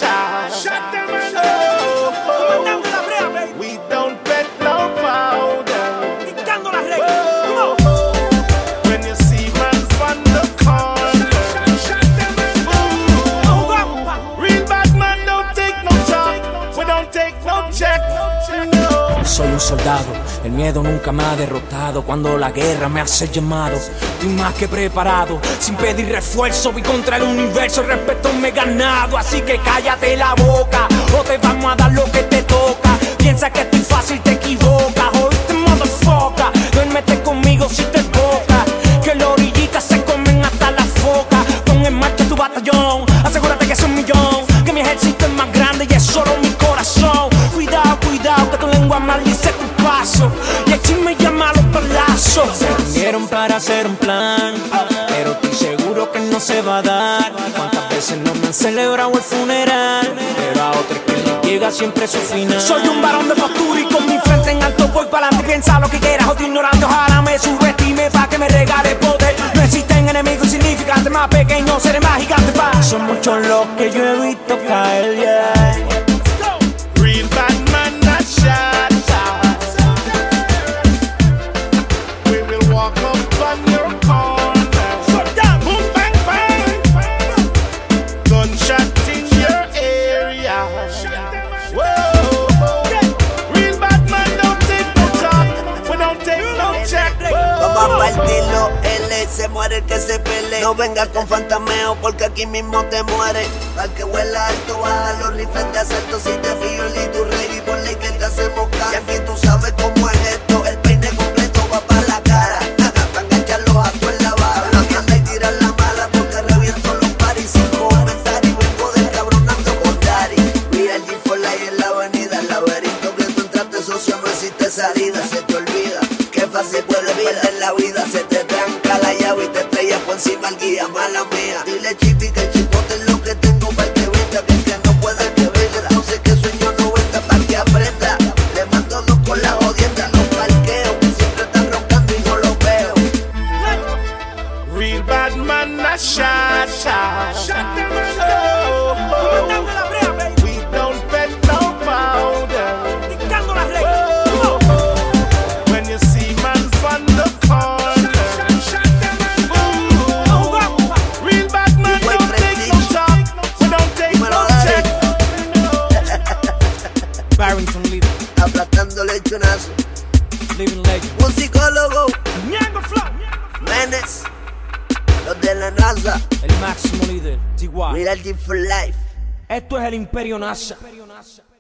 Shut them down. We don't bet no powder. When you see man from the corner, real bad man don't take no talk. We don't take no check. No. Soy un soldado, el miedo nunca me ha derrotado. Cuando la guerra me hace llamado, estoy más que preparado. Sin pedir refuerzo, voy contra el universo. El respeto me he ganado, así que cállate la boca, o te vamos a dar lo que te toca. Piensa que estoy fácil, te equivocas. Oíste, motherfucker, duérmete conmigo si te toca. Que las orillitas se comen hasta la foca. Pon en marcha tu batallón, asegúrate que es 1 millón. Que mi ejército es más grande y es solo mi corazón. Cuidado, cuidado, que tu lengua maldice tu paso. Y el chisme llama a los palazos. Se reunieron para hacer un plan, pero estoy seguro que no se va a dar. Cuántas veces no me han celebrado el funeral, pero a otros que les llega siempre su final. Soy un varón de postura y con mi frente en alto voy para adelante. Piensa lo que quieras o te ignorando, ojalá me subestime pa' que me regale poder. No existen enemigos insignificantes, más pequeños seré más gigante pa'. Son muchos los que yo he visto caer, yeah. Real bad man not shot. We will walk up on your corner. Boom, bang, bang. Gunshot in your area. Whoa. Real bad man don't take no talk. We don't take no check. Vamos a partirlo, L, se muere el que se pele. No vengas con fantameo porque aquí mismo te muere. Al que huela alto, baja los rifles de asalto. Si te fío el tu rey y por ley que te hacemos caso. Y aquí tú sabes cómo es esto, el peine completo va para la cara. Pa' enganchar los actos en la vara. La mierda y tirar la mala porque reviento los paris sin comentarios. Vengo del cabronando con Dari. Real G for Life en la avenida. El laberinto que tú entraste, socio, no existe salida. Se te olvida que fácil puede perder la vida. Se te tranca la llave y te estrellas por encima el guía. Mala mía, dile Chipi que el chipote es lo que tengo para que venda. Que el que no puede que venda. No sé qué sueño 90 para que aprenda. Le mando 2 con la jodienda. Los parqueo que siempre están roncando y no los veo. Real bad man not shot. We don't bet no powder. When you see man from the corner, real bad man don't take no talk. We don't take no check. Barrington Living, Aplastando lechonazo. Living Legend. Un psicólogo, Menes, los de la NASA. El máximo líder, T.Y. Real G for Life. Esto es el Imperio NASA.